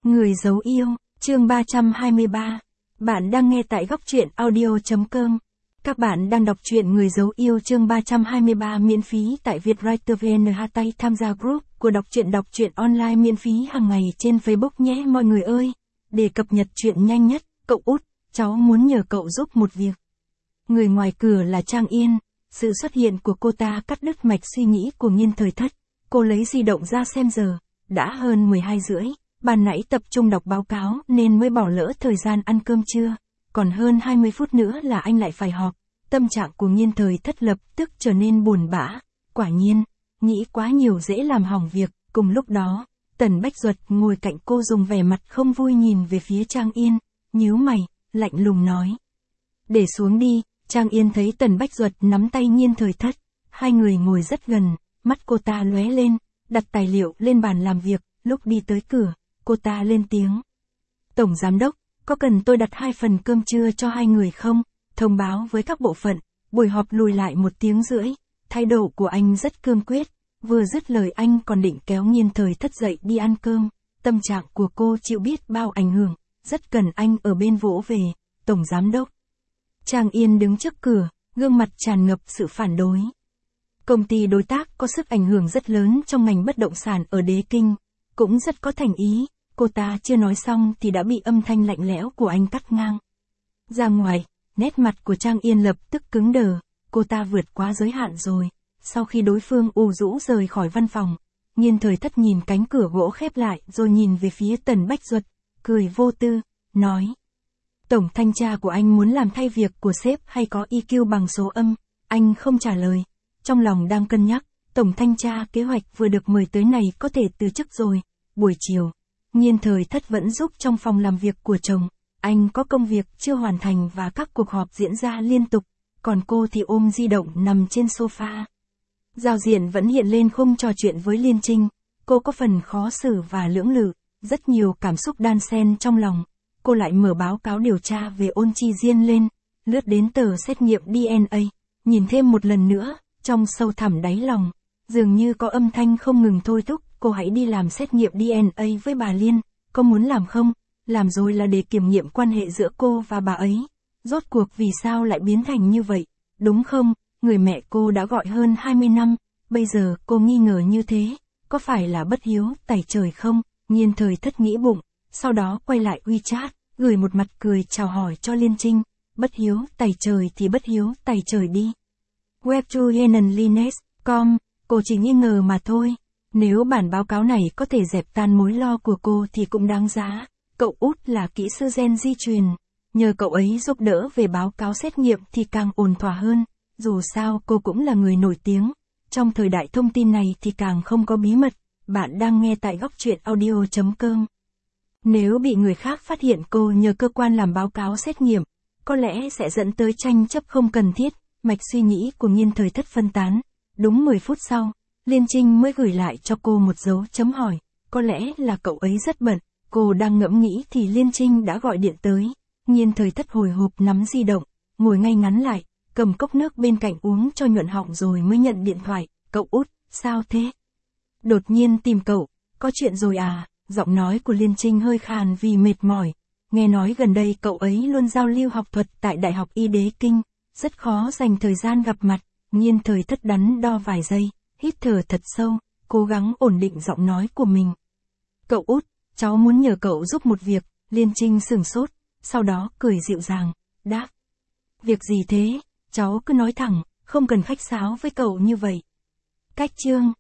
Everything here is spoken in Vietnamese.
Người giấu yêu, chương 323. Bạn đang nghe tại góc truyện audio.com. Các bạn đang đọc truyện Người giấu yêu chương 323 miễn phí tại Vietwriter VN. Tay tham gia group của đọc truyện online miễn phí hàng ngày trên Facebook nhé mọi người ơi. Để cập nhật truyện nhanh nhất, cậu út, cháu muốn nhờ cậu giúp một việc. Người ngoài cửa là Trang Yên. Sự xuất hiện của cô ta cắt đứt mạch suy nghĩ của Nghiên Thời Thất. Cô lấy di động ra xem giờ, đã hơn 12 rưỡi. Ban nãy tập trung đọc báo cáo nên mới bỏ lỡ thời gian ăn cơm trưa. Còn hơn 20 phút nữa là anh lại phải họp. Tâm trạng của Nghiên Thời Thất lập tức trở nên buồn bã. Quả nhiên, nghĩ quá nhiều dễ làm hỏng việc. Cùng lúc đó, Tần Bách Duật ngồi cạnh cô dùng vẻ mặt không vui nhìn về phía Trang Yên. Nhíu mày, lạnh lùng nói. Để xuống đi. Trang Yên thấy Tần Bách Duật nắm tay Nghiên Thời Thất. Hai người ngồi rất gần, mắt cô ta lóe lên, đặt tài liệu lên bàn làm việc. Lúc đi tới cửa, cô ta lên tiếng. Tổng Giám đốc, có cần tôi đặt 2 phần cơm trưa cho 2 người không? Thông báo với các bộ phận, buổi họp lùi lại 1 tiếng rưỡi. Thái độ của anh rất cương quyết. Vừa dứt lời anh còn định kéo Nghiên Thời Thất dậy đi ăn cơm. Tâm trạng của cô chịu biết bao ảnh hưởng, rất cần anh ở bên vỗ về. Tổng Giám đốc. Trang Yên đứng trước cửa, gương mặt tràn ngập sự phản đối. Công ty đối tác có sức ảnh hưởng rất lớn trong ngành bất động sản ở Đế Kinh, cũng rất có thành ý. Cô ta chưa nói xong thì đã bị âm thanh lạnh lẽo của anh cắt ngang. Ra ngoài, nét mặt của Trang Yên lập tức cứng đờ, cô ta vượt quá giới hạn rồi. Sau khi đối phương ù rũ rời khỏi văn phòng, Nghiên Thời Thất nhìn cánh cửa gỗ khép lại rồi nhìn về phía Tần Bách Duật, cười vô tư, nói. Tổng thanh tra của anh muốn làm thay việc của sếp hay có EQ bằng số âm? Anh không trả lời. Trong lòng đang cân nhắc, tổng thanh tra kế hoạch vừa được mời tới này có thể từ chức rồi. Buổi chiều, Nghiên Thời Thất vẫn giúp trong phòng làm việc của chồng. Anh có công việc chưa hoàn thành và các cuộc họp diễn ra liên tục, còn cô thì ôm di động nằm trên sofa. Giao diện vẫn hiện lên khung trò chuyện với Liên Trinh. Cô có phần khó xử và lưỡng lự, rất nhiều cảm xúc đan xen trong lòng. Cô lại mở báo cáo điều tra về Ôn Chi Diên lên, lướt đến tờ xét nghiệm DNA, nhìn thêm một lần nữa, trong sâu thẳm đáy lòng, dường như có âm thanh không ngừng thôi thúc, cô hãy đi làm xét nghiệm DNA với bà Liên, có muốn làm không? Làm rồi là để kiểm nghiệm quan hệ giữa cô và bà ấy. Rốt cuộc vì sao lại biến thành như vậy, đúng không? Người mẹ cô đã gọi hơn 20 năm, bây giờ cô nghi ngờ như thế, có phải là bất hiếu tày trời không? Nghiên Thời Thất nghĩ bụng. Sau đó quay lại WeChat, gửi một mặt cười chào hỏi cho Liên Trinh. Bất hiếu tày trời thì bất hiếu tày trời đi. Webtohenanlines.com, cô chỉ nghi ngờ mà thôi. Nếu bản báo cáo này có thể dẹp tan mối lo của cô thì cũng đáng giá. Cậu út là kỹ sư gen di truyền. Nhờ cậu ấy giúp đỡ về báo cáo xét nghiệm thì càng ổn thỏa hơn. Dù sao cô cũng là người nổi tiếng. Trong thời đại thông tin này thì càng không có bí mật. Bạn đang nghe tại góc truyện audio.com. Nếu bị người khác phát hiện cô nhờ cơ quan làm báo cáo xét nghiệm, có lẽ sẽ dẫn tới tranh chấp không cần thiết. Mạch suy nghĩ của Nghiên Thời Thất phân tán. Đúng 10 phút sau, Liên Trinh mới gửi lại cho cô một dấu chấm hỏi. Có lẽ là cậu ấy rất bận. Cô đang ngẫm nghĩ thì Liên Trinh đã gọi điện tới. Nghiên Thời Thất hồi hộp nắm di động, ngồi ngay ngắn lại, cầm cốc nước bên cạnh uống cho nhuận họng rồi mới nhận điện thoại. Cậu út, sao thế? Đột nhiên tìm cậu, có chuyện rồi à? Giọng nói của Liên Trinh hơi khàn vì mệt mỏi. Nghe nói gần đây cậu ấy luôn giao lưu học thuật tại Đại học Y Đế Kinh, rất khó dành thời gian gặp mặt. Nghiên Thời Thất đắn đo vài giây, hít thở thật sâu, cố gắng ổn định giọng nói của mình. Cậu út, cháu muốn nhờ cậu giúp một việc. Liên Trinh sửng sốt, sau đó cười dịu dàng, đáp. Việc gì thế? Cháu cứ nói thẳng, không cần khách sáo với cậu như vậy. Cách chương